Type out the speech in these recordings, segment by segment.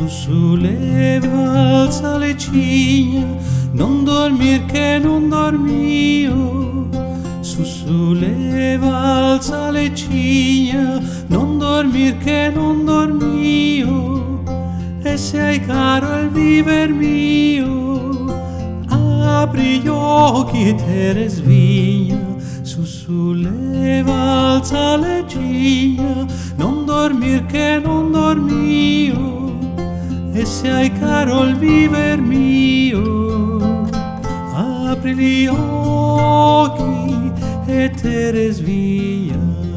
solleva, alza le ciglia, non dormir che non dormio. Solleva, alza le ciglia, non dormir che non dormio. E se hai caro il viver mio, apri gli occhi e te risveglia. Solleva, alza le ciglia, non dormir che non dormio. E se hai caro il viver mio, apri gli occhi e te risveglia.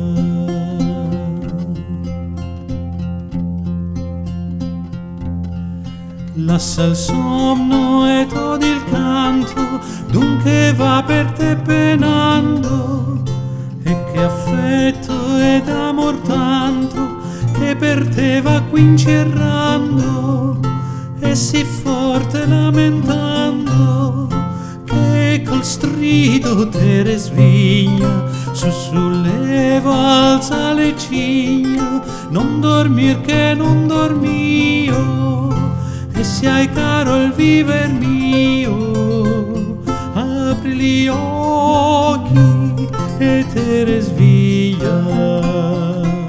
Lascia il sonno e todi il canto, dunque va per te penando. E che affetto ed amor tanto, che per te va qui incerrando. E si forte lamentando, che col strido te risveglia. Solleva, alza le ciglia, non dormir che non dormio. E se hai caro il viver mio, apri gli occhi e te risveglia.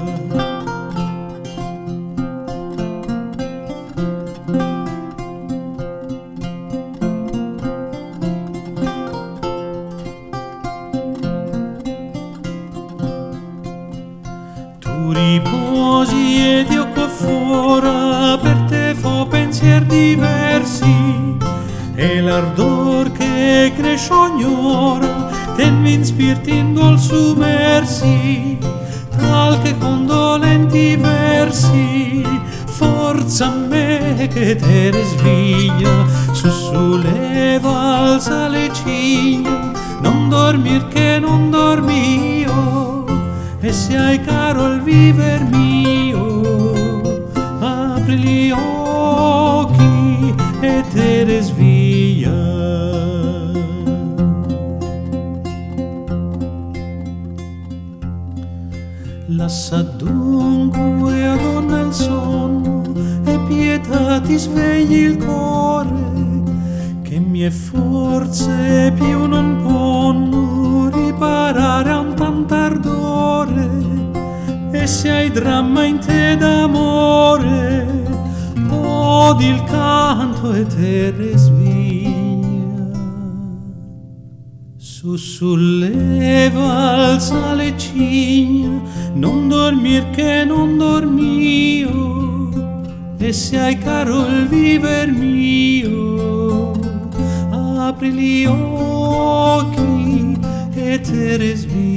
Tu riposi ed io qua fuori, per te fo pensier diversi, e l'ardor che cresce ogni ora tenmi in spiriti in dolci mersi, tal che con dolenti versi forza a me che te risveglia. Solleva, alza le ciglia, non dormir che non dormio. E se hai caro il viver mio, apri gli occhi e te risveglia. Lascia dunque adonna il sonno e pietà ti svegli il cuore, che mie forze più non possono riparare a un tanto ardore. E se hai dramma in te d'amore, odi il canto e te risveglia. Solleva, alza le ciglia, non dormir che non dormio. E se hai caro il viver mio, apri gli occhi e te risveglia.